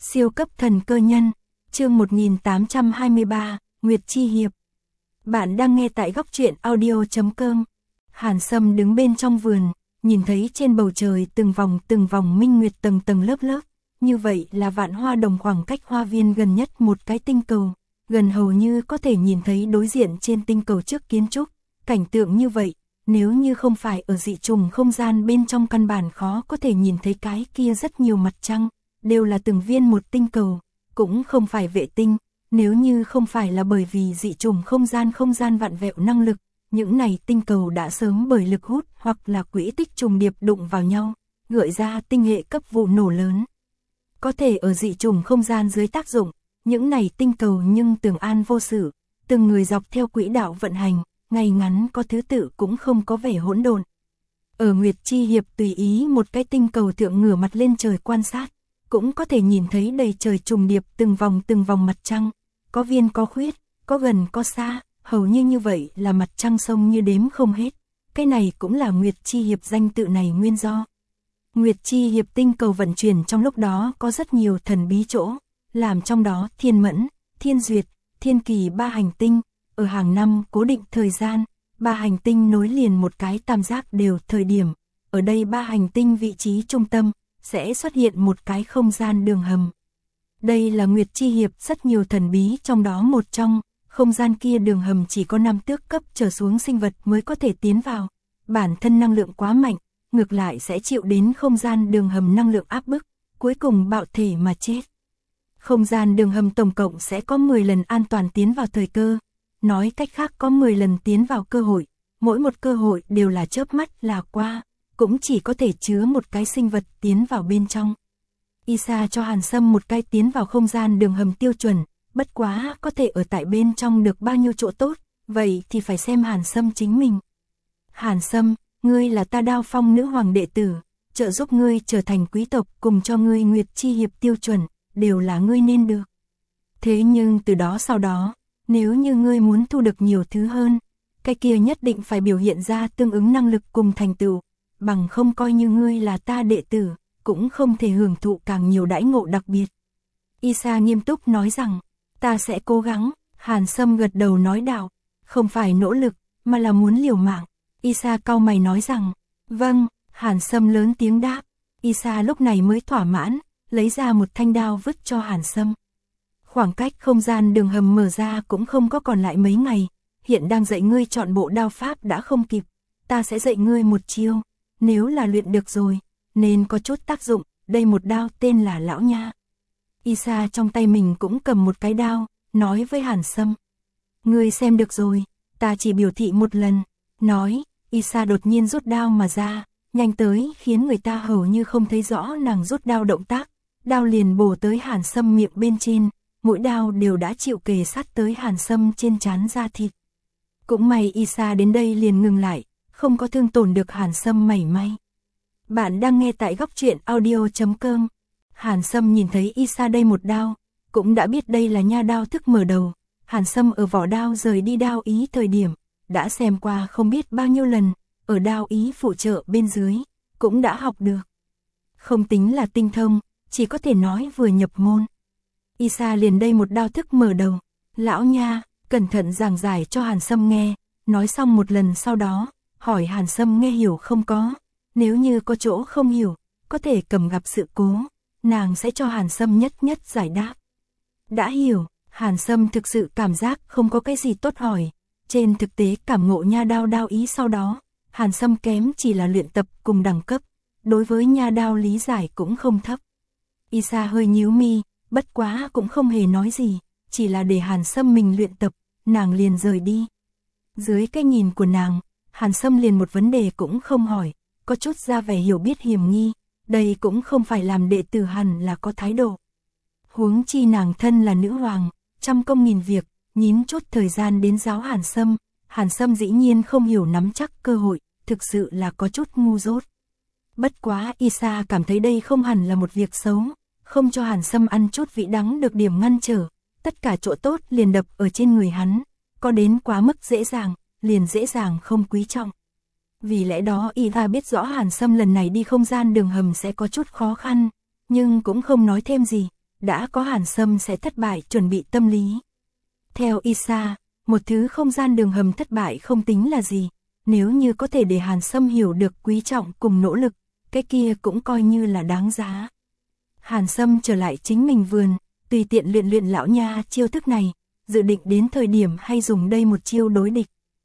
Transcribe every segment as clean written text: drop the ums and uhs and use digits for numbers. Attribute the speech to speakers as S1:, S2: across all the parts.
S1: Siêu cấp thần cơ nhân, chương 1823, Nguyệt Chi Hiệp. Bạn đang nghe tại góc truyện audio.com. Hàn Sâm đứng bên trong vườn, nhìn thấy trên bầu trời từng vòng minh nguyệt tầng tầng lớp lớp, như vậy là Vạn Hoa Đồng khoảng cách hoa viên gần nhất một cái tinh cầu, gần hầu như có thể nhìn thấy đối diện trên tinh cầu trước kiến trúc, cảnh tượng như vậy, nếu như không phải ở dị trùng không gian bên trong căn bản khó có thể nhìn thấy cái kia rất nhiều mặt trăng, đều là từng viên một tinh cầu, cũng không phải vệ tinh, nếu như không phải là bởi vì dị trùng không gian vạn vẹo năng lực, những này tinh cầu đã sớm bởi lực hút hoặc là quỹ tích trùng điệp đụng vào nhau, gợi ra tinh hệ cấp vụ nổ lớn. Có thể ở dị trùng không gian dưới tác dụng, những này tinh cầu nhưng tường an vô sự, từng người dọc theo quỹ đạo vận hành, ngày ngắn có thứ tự cũng không có vẻ hỗn độn. Ở Nguyệt Chi Hiệp tùy ý một cái tinh cầu thượng ngửa mặt lên trời quan sát, cũng có thể nhìn thấy đầy trời trùng điệp từng vòng mặt trăng, có viên có khuyết, có gần có xa, hầu như vậy là mặt trăng sông như đếm không hết. Cái này cũng là Nguyệt Chi Hiệp danh tự này nguyên do. Nguyệt Chi Hiệp tinh cầu vận chuyển trong lúc đó có rất nhiều thần bí chỗ, làm trong đó Thiên Mẫn, Thiên Duyệt, Thiên Kỳ ba hành tinh, ở hàng năm cố định thời gian, ba hành tinh nối liền một cái tam giác đều thời điểm, ở đây ba hành tinh vị trí trung tâm, sẽ xuất hiện một cái không gian đường hầm. Đây là Nguyệt Chi Hiệp rất nhiều thần bí trong đó một trong, không gian kia đường hầm chỉ có 5 tước cấp trở xuống sinh vật mới có thể tiến vào, bản thân năng lượng quá mạnh, ngược lại sẽ chịu đến không gian đường hầm năng lượng áp bức, cuối cùng bạo thể mà chết. Không gian đường hầm tổng cộng sẽ có 10 lần an toàn tiến vào thời cơ, nói cách khác có 10 lần tiến vào cơ hội, mỗi một cơ hội đều là chớp mắt là qua, cũng chỉ có thể chứa một cái sinh vật tiến vào bên trong. Isa cho Hàn Sâm một cái tiến vào không gian đường hầm tiêu chuẩn, bất quá có thể ở tại bên trong được bao nhiêu chỗ tốt, vậy thì phải xem Hàn Sâm chính mình. Hàn Sâm, ngươi là ta Đao Phong nữ hoàng đệ tử, trợ giúp ngươi trở thành quý tộc cùng cho ngươi Nguyệt Chi Hiệp tiêu chuẩn, đều là ngươi nên được. Thế nhưng từ đó sau đó, nếu như ngươi muốn thu được nhiều thứ hơn, cái kia nhất định phải biểu hiện ra tương ứng năng lực cùng thành tựu, bằng không coi như ngươi là ta đệ tử, cũng không thể hưởng thụ càng nhiều đãi ngộ đặc biệt. Isa nghiêm túc nói rằng, ta sẽ cố gắng. Hàn Sâm gật đầu nói đạo, không phải nỗ lực, mà là muốn liều mạng. Isa cau mày nói rằng, vâng. Hàn Sâm lớn tiếng đáp. Isa lúc này mới thỏa mãn, lấy ra một thanh đao vứt cho Hàn Sâm. Khoảng cách không gian đường hầm mở ra cũng không có còn lại mấy ngày, hiện đang dạy ngươi chọn bộ đao pháp đã không kịp, ta sẽ dạy ngươi một chiêu, nếu là luyện được rồi, nên có chút tác dụng, đây một đao tên là Lão Nha. Isa trong tay mình cũng cầm một cái đao, nói với Hàn Sâm. Ngươi xem được rồi, ta chỉ biểu thị một lần, nói, Isa đột nhiên rút đao mà ra, nhanh tới khiến người ta hầu như không thấy rõ nàng rút đao động tác, đao liền bổ tới Hàn Sâm miệng bên trên, mỗi đao đều đã chịu kề sát tới Hàn Sâm trên trán da thịt. Cũng may Isa đến đây liền ngừng lại, không có thương tổn được Hàn Sâm mảy may. Bạn đang nghe tại góc truyện audio.com. Hàn Sâm nhìn thấy Isa đây một đao, cũng đã biết đây là nha đao thức mở đầu. Hàn Sâm ở vỏ đao rời đi đao ý thời điểm, đã xem qua không biết bao nhiêu lần, ở đao ý phụ trợ bên dưới, cũng đã học được. Không tính là tinh thông, chỉ có thể nói vừa nhập môn. Isa liền đây một đao thức mở đầu, Lão Nha, cẩn thận giảng giải cho Hàn Sâm nghe, nói xong một lần sau đó, hỏi Hàn Sâm nghe hiểu không có, nếu như có chỗ không hiểu, có thể cầm gặp sự cố, nàng sẽ cho Hàn Sâm nhất giải đáp. Đã hiểu, Hàn Sâm thực sự cảm giác không có cái gì tốt hỏi, trên thực tế cảm ngộ nha đao ý sau đó, Hàn Sâm kém chỉ là luyện tập cùng đẳng cấp, đối với nha đao lý giải cũng không thấp. Isa hơi nhíu mi, bất quá cũng không hề nói gì, chỉ là để Hàn Sâm mình luyện tập, nàng liền rời đi. Dưới cái nhìn của nàng, Hàn Sâm liền một vấn đề cũng không hỏi, có chút ra vẻ hiểu biết hiểm nghi, đây cũng không phải làm đệ tử hẳn là có thái độ. Huống chi nàng thân là nữ hoàng, trăm công nghìn việc, nhín chút thời gian đến giáo Hàn Sâm dĩ nhiên không hiểu nắm chắc cơ hội, thực sự là có chút ngu dốt. Bất quá Isa cảm thấy đây không hẳn là một việc xấu, không cho Hàn Sâm ăn chút vị đắng được điểm ngăn trở, tất cả chỗ tốt liền đập ở trên người hắn, có đến quá mức dễ dàng, liền dễ dàng không quý trọng. Vì lẽ đó Isa biết rõ Hàn Sâm lần này đi không gian đường hầm sẽ có chút khó khăn, nhưng cũng không nói thêm gì, đã có Hàn Sâm sẽ thất bại chuẩn bị tâm lý. Theo Isa, một thứ không gian đường hầm thất bại không tính là gì, nếu như có thể để Hàn Sâm hiểu được quý trọng cùng nỗ lực, cái kia cũng coi như là đáng giá. Hàn Sâm trở lại chính mình vườn, tùy tiện luyện luyện lão nha chiêu thức này, dự định đến thời điểm hay dùng đây một chiêu đối địch.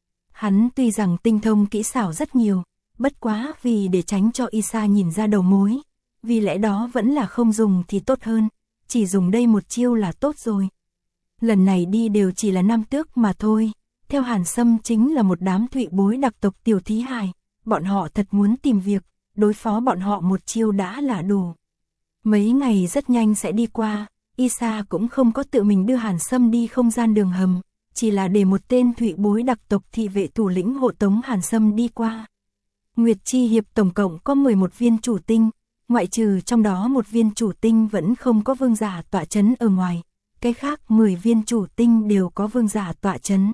S1: Hắn tuy rằng tinh thông kỹ xảo rất nhiều, bất quá vì để tránh cho Isa nhìn ra đầu mối, vì lẽ đó vẫn là không dùng thì tốt hơn, chỉ dùng đây một chiêu là tốt rồi. Lần này đi đều chỉ là nam tước mà thôi, theo Hàn Sâm chính là một đám thụy bối đặc tộc tiểu thí hài, bọn họ thật muốn tìm việc, đối phó bọn họ một chiêu đã là đủ. Mấy ngày rất nhanh sẽ đi qua, Isa cũng không có tự mình đưa Hàn Sâm đi không gian đường hầm, chỉ là để một tên thụy bối đặc tộc thị vệ thủ lĩnh hộ tống Hàn Sâm đi qua. Nguyệt Chi Hiệp tổng cộng có 11 viên chủ tinh, ngoại trừ trong đó một viên chủ tinh vẫn không có vương giả tọa chấn ở ngoài, cái khác 10 viên chủ tinh đều có vương giả tọa chấn.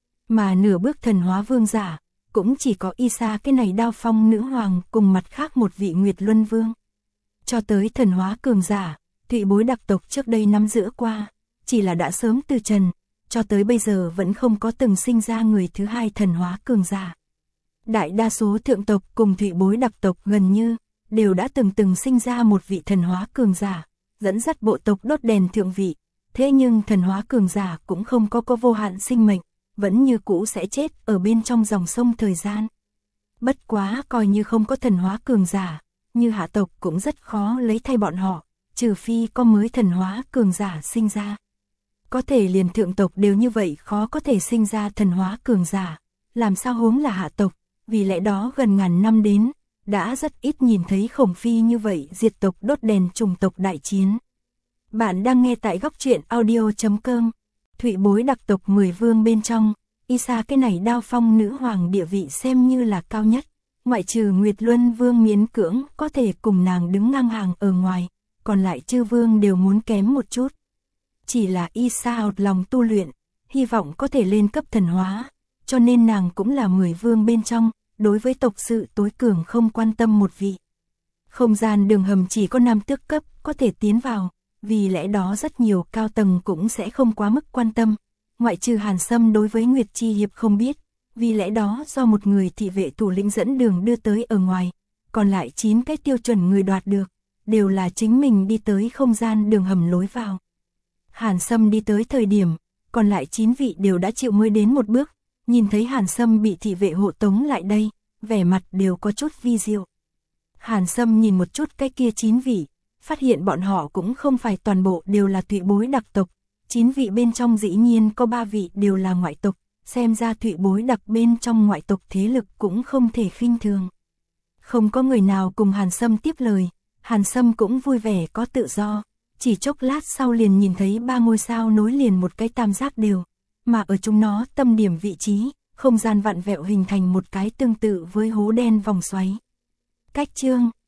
S1: Mà nửa bước thần hóa vương giả, cũng chỉ có Isa cái này Đao Phong nữ hoàng cùng mặt khác một vị Nguyệt Luân vương. Cho tới thần hóa cường giả, thụy bối đặc tộc trước đây nắm giữ qua, chỉ là đã sớm từ trần, cho tới bây giờ vẫn không có từng sinh ra người thứ hai thần hóa cường giả. Đại đa số thượng tộc cùng thụy bối đặc tộc gần như đều đã từng sinh ra một vị thần hóa cường giả, dẫn dắt bộ tộc đốt đèn thượng vị, thế nhưng thần hóa cường giả cũng không có vô hạn sinh mệnh, vẫn như cũ sẽ chết ở bên trong dòng sông thời gian. Bất quá coi như không có thần hóa cường giả, như hạ tộc cũng rất khó lấy thay bọn họ, trừ phi có mới thần hóa cường giả sinh ra. Có thể liền thượng tộc đều như vậy khó có thể sinh ra thần hóa cường giả, làm sao huống là hạ tộc, vì lẽ đó gần ngàn năm đến, đã rất ít nhìn thấy Khổng Phi như vậy diệt tộc đốt đèn trùng tộc đại chiến. Bạn đang nghe tại góc truyện audio.com. Thụy bối đặc tộc 10 vương bên trong, Isa cái này Đao Phong nữ hoàng địa vị xem như là cao nhất, ngoại trừ Nguyệt Luân vương miễn cưỡng có thể cùng nàng đứng ngang hàng ở ngoài, còn lại chư vương đều muốn kém một chút. Chỉ là Isa một lòng tu luyện, hy vọng có thể lên cấp thần hóa, cho nên nàng cũng là 10 vương bên trong, đối với tộc sự tối cường không quan tâm một vị. Không gian đường hầm chỉ có nam tước cấp có thể tiến vào, vì lẽ đó rất nhiều cao tầng cũng sẽ không quá mức quan tâm, ngoại trừ Hàn Sâm đối với Nguyệt Chi Hiệp không biết, vì lẽ đó do một người thị vệ thủ lĩnh dẫn đường đưa tới ở ngoài, còn lại 9 cái tiêu chuẩn người đoạt được, đều là chính mình đi tới không gian đường hầm lối vào. Hàn Sâm đi tới thời điểm, còn lại 9 vị đều đã chịu mới đến một bước, nhìn thấy Hàn Sâm bị thị vệ hộ tống lại đây, vẻ mặt đều có chút vi diệu. Hàn Sâm nhìn một chút cái kia 9 vị, phát hiện bọn họ cũng không phải toàn bộ đều là thụy bối đặc tộc, 9 vị bên trong dĩ nhiên có 3 vị đều là ngoại tộc, xem ra thụy bối đặc bên trong ngoại tộc thế lực cũng không thể khinh thường. Không có người nào cùng Hàn Sâm tiếp lời, Hàn Sâm cũng vui vẻ có tự do, chỉ chốc lát sau liền nhìn thấy 3 ngôi sao nối liền một cái tam giác đều, mà ở chúng nó tâm điểm vị trí, không gian vặn vẹo hình thành một cái tương tự với hố đen vòng xoáy. Cách chương